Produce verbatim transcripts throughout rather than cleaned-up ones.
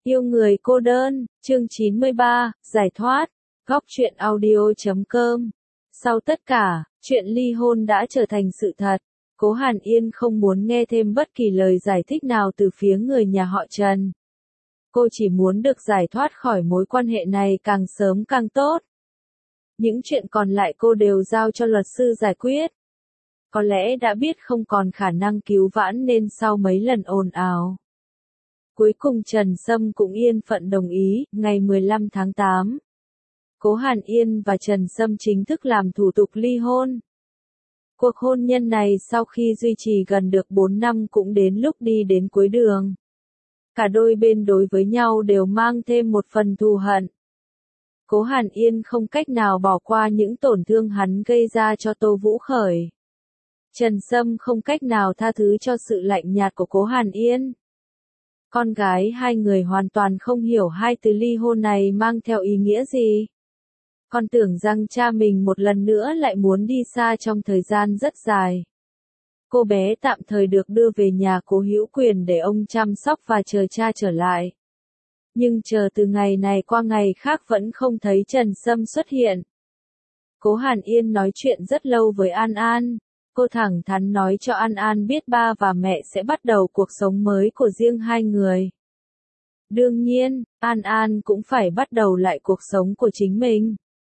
Yêu người cô đơn, chương chín mươi ba, giải thoát, góc truyện audio chấm com. Sau tất cả, chuyện ly hôn đã trở thành sự thật. Cố Hàn Yên không muốn nghe thêm bất kỳ lời giải thích nào từ phía người nhà họ Trần. Cô chỉ muốn được giải thoát khỏi mối quan hệ này càng sớm càng tốt. Những chuyện còn lại cô đều giao cho luật sư giải quyết. Có lẽ đã biết không còn khả năng cứu vãn nên sau mấy lần ồn ào, cuối cùng Trần Sâm cũng yên phận đồng ý. Ngày mười lăm tháng tám, Cố Hàn Yên và Trần Sâm chính thức làm thủ tục ly hôn. Cuộc hôn nhân này sau khi duy trì gần được bốn năm cũng đến lúc đi đến cuối đường. Cả đôi bên đối với nhau đều mang thêm một phần thù hận. Cố Hàn Yên không cách nào bỏ qua những tổn thương hắn gây ra cho Tô Vũ Khởi. Trần Sâm không cách nào tha thứ cho sự lạnh nhạt của Cố Hàn Yên. Con gái hai người hoàn toàn không hiểu hai từ ly hôn này mang theo ý nghĩa gì. Con tưởng rằng cha mình một lần nữa lại muốn đi xa trong thời gian rất dài. Cô bé tạm thời được đưa về nhà Cố Hữu Quyền để ông chăm sóc và chờ cha trở lại. Nhưng chờ từ ngày này qua ngày khác vẫn không thấy Trần Sâm xuất hiện. Cố Hàn Yên nói chuyện rất lâu với An An. Cô thẳng thắn nói cho An An biết ba và mẹ sẽ bắt đầu cuộc sống mới của riêng hai người. Đương nhiên, An An cũng phải bắt đầu lại cuộc sống của chính mình.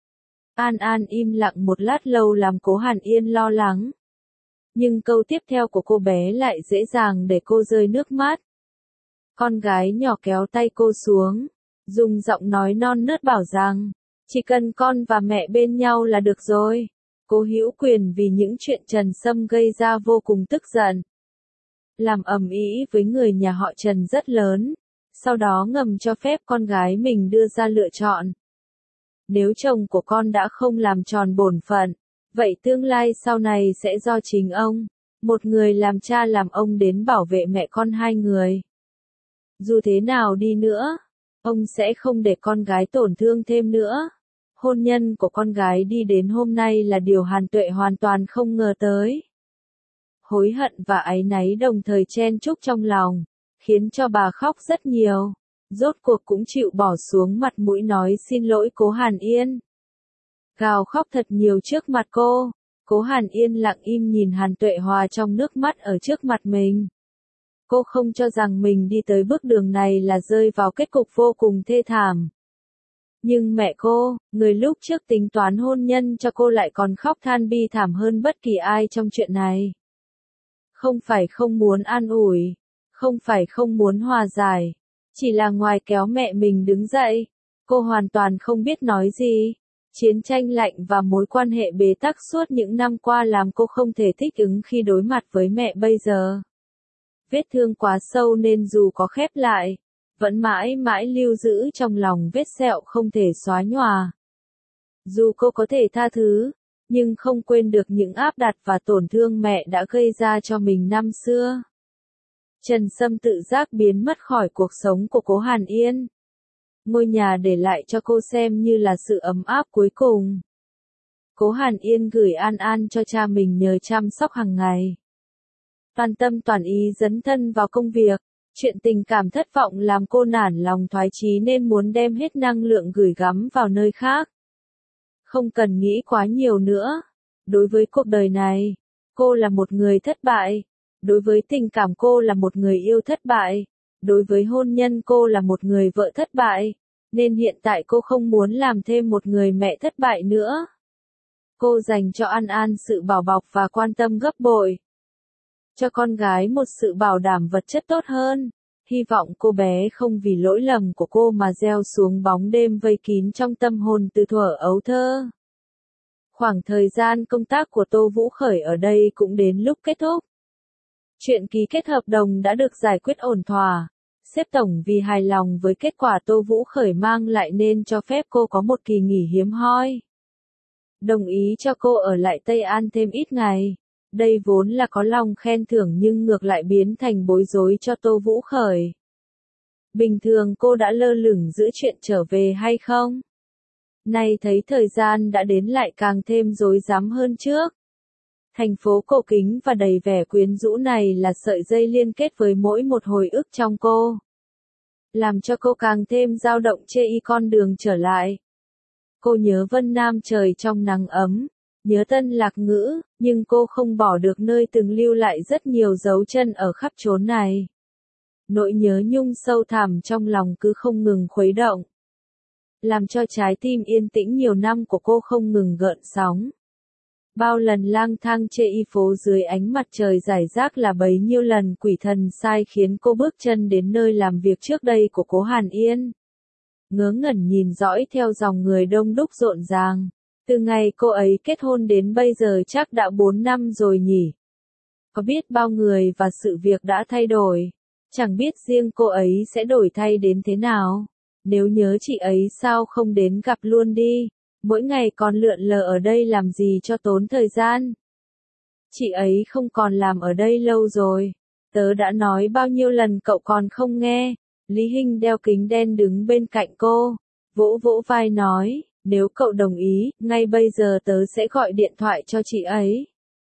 An An im lặng một lát lâu làm Cố Hàn Yên lo lắng. Nhưng câu tiếp theo của cô bé lại dễ dàng để cô rơi nước mắt. Con gái nhỏ kéo tay cô xuống, dùng giọng nói non nớt bảo rằng, chỉ cần con và mẹ bên nhau là được rồi. Cố Hữu Quyền vì những chuyện Trần Sâm gây ra vô cùng tức giận. Làm ầm ĩ với người nhà họ Trần rất lớn, sau đó ngầm cho phép con gái mình đưa ra lựa chọn. Nếu chồng của con đã không làm tròn bổn phận, vậy tương lai sau này sẽ do chính ông, một người làm cha làm ông đến bảo vệ mẹ con hai người. Dù thế nào đi nữa, ông sẽ không để con gái tổn thương thêm nữa. Hôn nhân của con gái đi đến hôm nay là điều Hàn Tuệ hoàn toàn không ngờ tới. Hối hận và áy náy đồng thời chen chúc trong lòng, khiến cho bà khóc rất nhiều. Rốt cuộc cũng chịu bỏ xuống mặt mũi nói xin lỗi Cố Hàn Yên. Gào khóc thật nhiều trước mặt cô. Cố Hàn Yên lặng im nhìn Hàn Tuệ hòa trong nước mắt ở trước mặt mình. Cô không cho rằng mình đi tới bước đường này là rơi vào kết cục vô cùng thê thảm. Nhưng mẹ cô, người lúc trước tính toán hôn nhân cho cô lại còn khóc than bi thảm hơn bất kỳ ai trong chuyện này. Không phải không muốn an ủi, không phải không muốn hòa giải, chỉ là ngoài kéo mẹ mình đứng dậy, cô hoàn toàn không biết nói gì. Chiến tranh lạnh và mối quan hệ bế tắc suốt những năm qua làm cô không thể thích ứng khi đối mặt với mẹ bây giờ. Vết thương quá sâu nên dù có khép lại, vẫn mãi mãi lưu giữ trong lòng vết sẹo không thể xóa nhòa. Dù cô có thể tha thứ, nhưng không quên được những áp đặt và tổn thương mẹ đã gây ra cho mình năm xưa. Trần Sâm tự giác biến mất khỏi cuộc sống của Cố Hàn Yên. Ngôi nhà để lại cho cô xem như là sự ấm áp cuối cùng. Cố Hàn Yên gửi An An cho cha mình nhờ chăm sóc hàng ngày. Toàn tâm toàn ý dấn thân vào công việc. Chuyện tình cảm thất vọng làm cô nản lòng thoái chí nên muốn đem hết năng lượng gửi gắm vào nơi khác. Không cần nghĩ quá nhiều nữa. Đối với cuộc đời này, cô là một người thất bại. Đối với tình cảm cô là một người yêu thất bại. Đối với hôn nhân cô là một người vợ thất bại. Nên hiện tại cô không muốn làm thêm một người mẹ thất bại nữa. Cô dành cho An An sự bảo bọc và quan tâm gấp bội. Cho con gái một sự bảo đảm vật chất tốt hơn. Hy vọng cô bé không vì lỗi lầm của cô mà gieo xuống bóng đêm vây kín trong tâm hồn từ thuở ấu thơ. Khoảng thời gian công tác của Tô Vũ Khởi ở đây cũng đến lúc kết thúc. Chuyện ký kết hợp đồng đã được giải quyết ổn thỏa. Sếp tổng vì hài lòng với kết quả Tô Vũ Khởi mang lại nên cho phép cô có một kỳ nghỉ hiếm hoi. Đồng ý cho cô ở lại Tây An thêm ít ngày. Đây vốn là có lòng khen thưởng nhưng ngược lại biến thành bối rối cho Tô Vũ Khởi. Bình thường cô đã lơ lửng giữ chuyện trở về hay không? Nay thấy thời gian đã đến lại càng thêm rối rắm hơn trước. Thành phố cổ kính và đầy vẻ quyến rũ này là sợi dây liên kết với mỗi một hồi ức trong cô. làm cho cô càng thêm dao động chê y con đường trở lại. Cô nhớ Vân Nam trời trong nắng ấm, nhớ Tân Lạc Ngữ, nhưng cô không bỏ được nơi từng lưu lại rất nhiều dấu chân ở khắp chốn này. Nỗi nhớ nhung sâu thẳm trong lòng cứ không ngừng khuấy động, làm cho trái tim yên tĩnh nhiều năm của cô không ngừng gợn sóng. Bao lần lang thang chê y phố dưới ánh mặt trời rải rác là bấy nhiêu lần quỷ thần sai khiến cô bước chân đến nơi làm việc trước đây của Cố Hàn Yên. Ngớ ngẩn nhìn dõi theo dòng người đông đúc rộn ràng. Từ ngày cô ấy kết hôn đến bây giờ chắc đã bốn năm rồi nhỉ. Có biết bao người và sự việc đã thay đổi. Chẳng biết riêng cô ấy sẽ đổi thay đến thế nào. Nếu nhớ chị ấy sao không đến gặp luôn đi. Mỗi ngày còn lượn lờ ở đây làm gì cho tốn thời gian. Chị ấy không còn làm ở đây lâu rồi. Tớ đã nói bao nhiêu lần cậu còn không nghe. Lý Hinh đeo kính đen đứng bên cạnh cô. Vỗ vỗ vai nói, nếu cậu đồng ý, ngay bây giờ tớ sẽ gọi điện thoại cho chị ấy.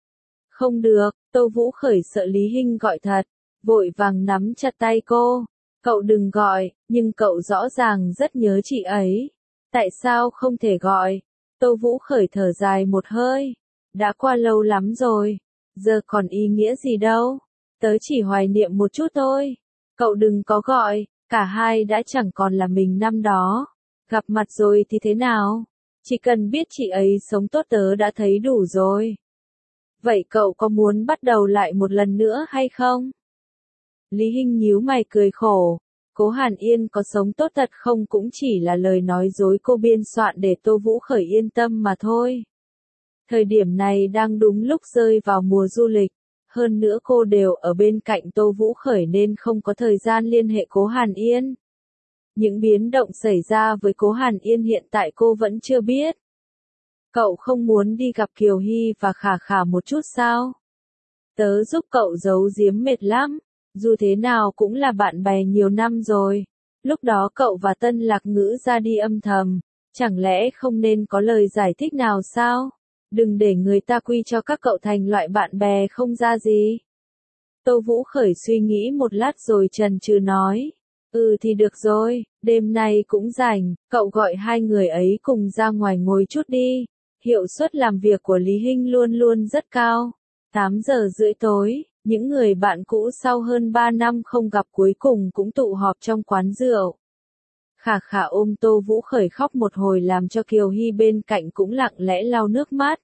Không được, Tô Vũ Khởi sợ Lý Hinh gọi thật. Vội vàng nắm chặt tay cô. Cậu đừng gọi, nhưng cậu rõ ràng rất nhớ chị ấy. Tại sao không thể gọi? Tô Vũ Khởi thở dài một hơi. Đã qua lâu lắm rồi. Giờ còn ý nghĩa gì đâu. Tớ chỉ hoài niệm một chút thôi. Cậu đừng có gọi. Cả hai đã chẳng còn là mình năm đó. Gặp mặt rồi thì thế nào? Chỉ cần biết chị ấy sống tốt tớ đã thấy đủ rồi. Vậy cậu có muốn bắt đầu lại một lần nữa hay không? Lý Hinh nhíu mày cười khổ. Cố Hàn Yên có sống tốt thật không cũng chỉ là lời nói dối cô biên soạn để Tô Vũ Khởi yên tâm mà thôi. Thời điểm này đang đúng lúc rơi vào mùa du lịch, hơn nữa cô đều ở bên cạnh Tô Vũ Khởi nên không có thời gian liên hệ Cố Hàn Yên. Những biến động xảy ra với Cố Hàn Yên hiện tại cô vẫn chưa biết. Cậu không muốn đi gặp Kiều Hy và Khả Khả một chút sao? Tớ giúp cậu giấu giếm mệt lắm. Dù thế nào cũng là bạn bè nhiều năm rồi. Lúc đó cậu và Tân Lạc Ngữ ra đi âm thầm. Chẳng lẽ không nên có lời giải thích nào sao? Đừng để người ta quy cho các cậu thành loại bạn bè không ra gì. Tô Vũ Khởi suy nghĩ một lát rồi chần chừ nói. Ừ thì được rồi, đêm nay cũng rảnh, cậu gọi hai người ấy cùng ra ngoài ngồi chút đi. Hiệu suất làm việc của Lý Hinh luôn luôn rất cao. tám giờ rưỡi tối. Những người bạn cũ sau hơn ba năm không gặp cuối cùng cũng tụ họp trong quán rượu. Khả Khả ôm Tô Vũ Khởi khóc một hồi làm cho Kiều Hy bên cạnh cũng lặng lẽ lau nước mắt.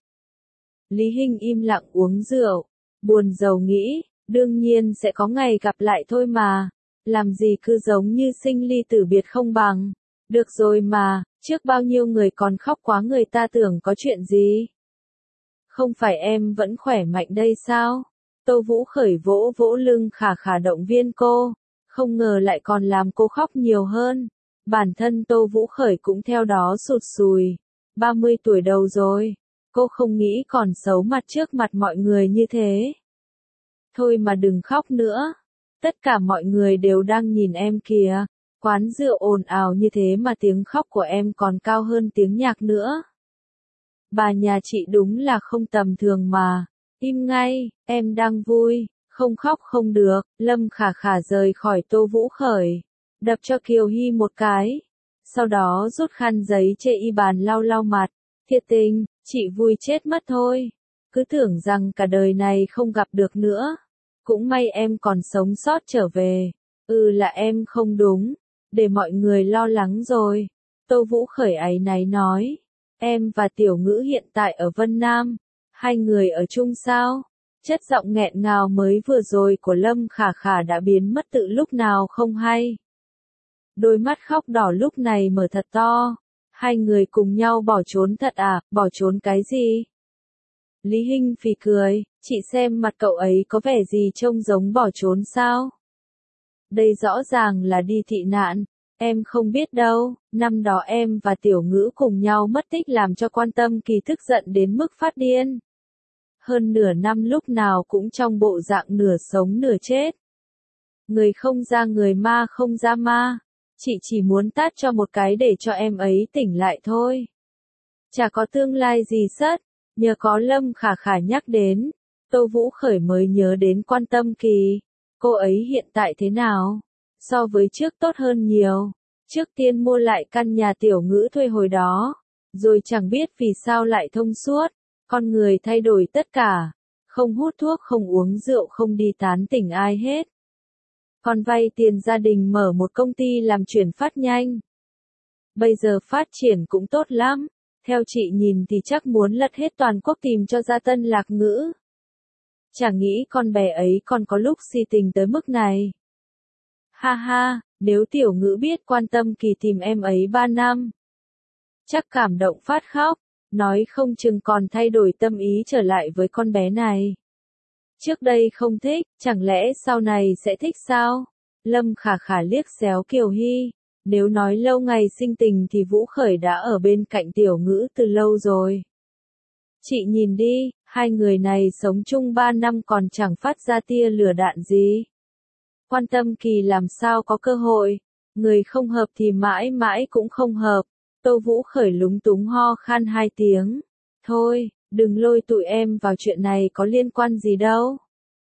Lý Hinh im lặng uống rượu, buồn rầu nghĩ, đương nhiên sẽ có ngày gặp lại thôi mà. Làm gì cứ giống như sinh ly tử biệt không bằng. Được rồi mà, trước bao nhiêu người còn khóc quá người ta tưởng có chuyện gì. Không phải em vẫn khỏe mạnh đây sao? Tô Vũ Khởi vỗ vỗ lưng Khả Khả động viên cô, không ngờ lại còn làm cô khóc nhiều hơn. Bản thân Tô Vũ Khởi cũng theo đó sụt sùi. ba mươi tuổi đầu rồi, cô không nghĩ còn xấu mặt trước mặt mọi người như thế. Thôi mà đừng khóc nữa, tất cả mọi người đều đang nhìn em kìa. Quán rượu ồn ào như thế mà tiếng khóc của em còn cao hơn tiếng nhạc nữa. Bà nhà chị đúng là không tầm thường mà. Im ngay, em đang vui, không khóc không được. Lâm Khả Khả rời khỏi Tô Vũ Khởi, đập cho Kiều Hy một cái. Sau đó rút khăn giấy chê y bàn lau lau mặt. Thiệt tình, chị vui chết mất thôi. Cứ tưởng rằng cả đời này không gặp được nữa. Cũng may em còn sống sót trở về. Ừ là em không đúng, để mọi người lo lắng rồi. Tô Vũ Khởi áy náy nói. Em và Tiểu Ngữ hiện tại ở Vân Nam. Hai người ở chung sao? Chất giọng nghẹn ngào mới vừa rồi của Lâm Khả Khả đã biến mất tự lúc nào không hay. Đôi mắt khóc đỏ lúc này mở thật to. Hai người cùng nhau bỏ trốn thật à, bỏ trốn cái gì? Lý Hinh phì cười, chị xem mặt cậu ấy có vẻ gì trông giống bỏ trốn sao? Đây rõ ràng là đi thị nạn. Em không biết đâu, năm đó em và Tiểu Ngữ cùng nhau mất tích làm cho Quan Tâm Kỳ tức giận đến mức phát điên. Hơn nửa năm lúc nào cũng trong bộ dạng nửa sống nửa chết. Người không ra người ma không ra ma. Chị chỉ muốn tát cho một cái để cho em ấy tỉnh lại thôi. Chả có tương lai gì sất, nhờ có Lâm Khả Khả nhắc đến, Tô Vũ Khởi mới nhớ đến Quan Tâm Kỳ. Cô ấy hiện tại thế nào? So với trước tốt hơn nhiều. Trước tiên mua lại căn nhà tiểu ngữ thuê hồi đó. Rồi chẳng biết vì sao lại thông suốt. Con người thay đổi tất cả. Không hút thuốc, không uống rượu, không đi tán tỉnh ai hết. Còn vay tiền gia đình mở một công ty làm chuyển phát nhanh. Bây giờ phát triển cũng tốt lắm. Theo chị nhìn thì chắc muốn lật hết toàn quốc tìm cho ra tân lạc ngữ. Chả nghĩ con bé ấy còn có lúc si tình tới mức này. Ha ha, nếu tiểu ngữ biết quan tâm Kỳ tìm em ấy ba năm. Chắc cảm động phát khóc, nói không chừng còn thay đổi tâm ý trở lại với con bé này. Trước đây không thích, chẳng lẽ sau này sẽ thích sao? Lâm Khả Khả liếc xéo Kiều Hy. Nếu nói lâu ngày sinh tình thì Vũ Khởi đã ở bên cạnh tiểu ngữ từ lâu rồi. Chị nhìn đi, hai người này sống chung ba năm còn chẳng phát ra tia lửa đạn gì. Quan tâm Kỳ làm sao có cơ hội, người không hợp thì mãi mãi cũng không hợp. Tô Vũ Khởi lúng túng ho khan hai tiếng. Thôi, đừng lôi tụi em vào chuyện này, có liên quan gì đâu.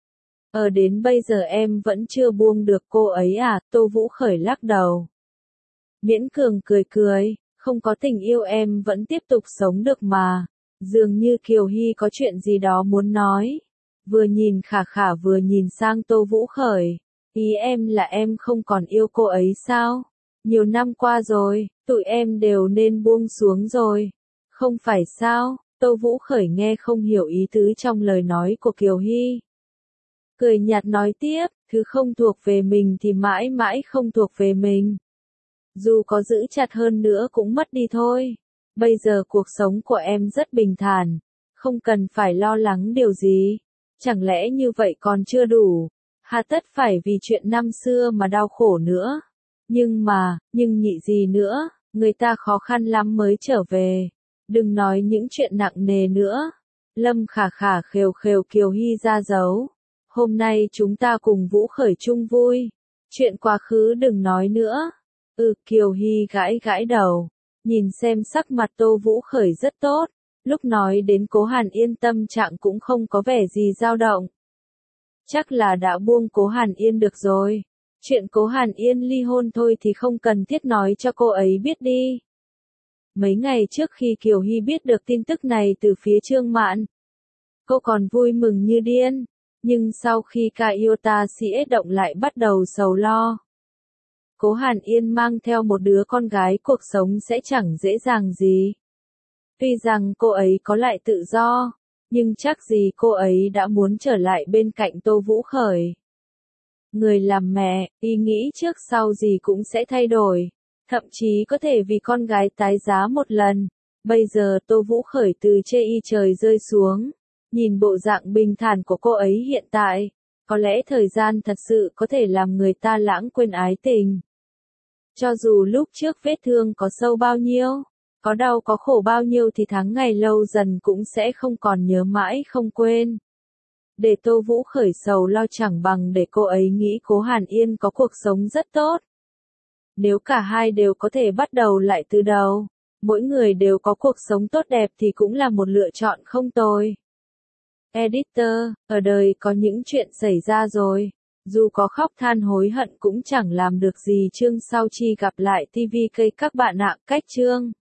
Ở đến bây giờ em vẫn chưa buông được cô ấy à? Tô Vũ Khởi lắc đầu. Miễn cường cười cười, không có tình yêu em vẫn tiếp tục sống được mà. Dường như Kiều Hy có chuyện gì đó muốn nói. Vừa nhìn Khả Khả vừa nhìn sang Tô Vũ Khởi. Ý em là em không còn yêu cô ấy sao? Nhiều năm qua rồi, tụi em đều nên buông xuống rồi. Không phải sao? Tô Vũ Khởi nghe không hiểu ý tứ trong lời nói của Kiều Hy. Cười nhạt nói tiếp, thứ không thuộc về mình thì mãi mãi không thuộc về mình. Dù có giữ chặt hơn nữa cũng mất đi thôi. Bây giờ cuộc sống của em rất bình thản, không cần phải lo lắng điều gì. Chẳng lẽ như vậy còn chưa đủ? Hà tất phải vì chuyện năm xưa mà đau khổ nữa. Nhưng mà, nhưng nhị gì nữa, người ta khó khăn lắm mới trở về. Đừng nói những chuyện nặng nề nữa. Lâm Khả Khả khều khều Kiều Hy ra dấu. Hôm nay chúng ta cùng Vũ Khởi chung vui. Chuyện quá khứ đừng nói nữa. Ừ, Kiều Hy gãi gãi đầu. Nhìn xem sắc mặt Tô Vũ Khởi rất tốt. Lúc nói đến Cố Hàn Yên tâm trạng cũng không có vẻ gì dao động. Chắc là đã buông Cố Hàn Yên được rồi. Chuyện Cố Hàn Yên ly hôn thôi thì không cần thiết nói cho cô ấy biết đi. Mấy ngày trước khi Kiều Hy biết được tin tức này từ phía Trương Mạn, cô còn vui mừng như điên. Nhưng sau khi ca yêu ta sĩ động lại bắt đầu sầu lo. Cố Hàn Yên mang theo một đứa con gái, cuộc sống sẽ chẳng dễ dàng gì. Tuy rằng cô ấy có lại tự do, nhưng chắc gì cô ấy đã muốn trở lại bên cạnh Tô Vũ Khởi. Người làm mẹ, ý nghĩ trước sau gì cũng sẽ thay đổi, thậm chí có thể vì con gái tái giá một lần. Bây giờ Tô Vũ Khởi từ chê y trời rơi xuống, nhìn bộ dạng bình thản của cô ấy hiện tại, có lẽ thời gian thật sự có thể làm người ta lãng quên ái tình. Cho dù lúc trước vết thương có sâu bao nhiêu, có đau có khổ bao nhiêu thì tháng ngày lâu dần cũng sẽ không còn nhớ mãi không quên. Để Tô Vũ Khởi sầu lo chẳng bằng để cô ấy nghĩ Cố Hàn Yên có cuộc sống rất tốt. Nếu cả hai đều có thể bắt đầu lại từ đầu, mỗi người đều có cuộc sống tốt đẹp thì cũng là một lựa chọn không tồi. Editor, ở đời có những chuyện xảy ra rồi. Dù có khóc than hối hận cũng chẳng làm được gì. Chương sau chi gặp lại ti vi cây các bạn ạ. Cách chương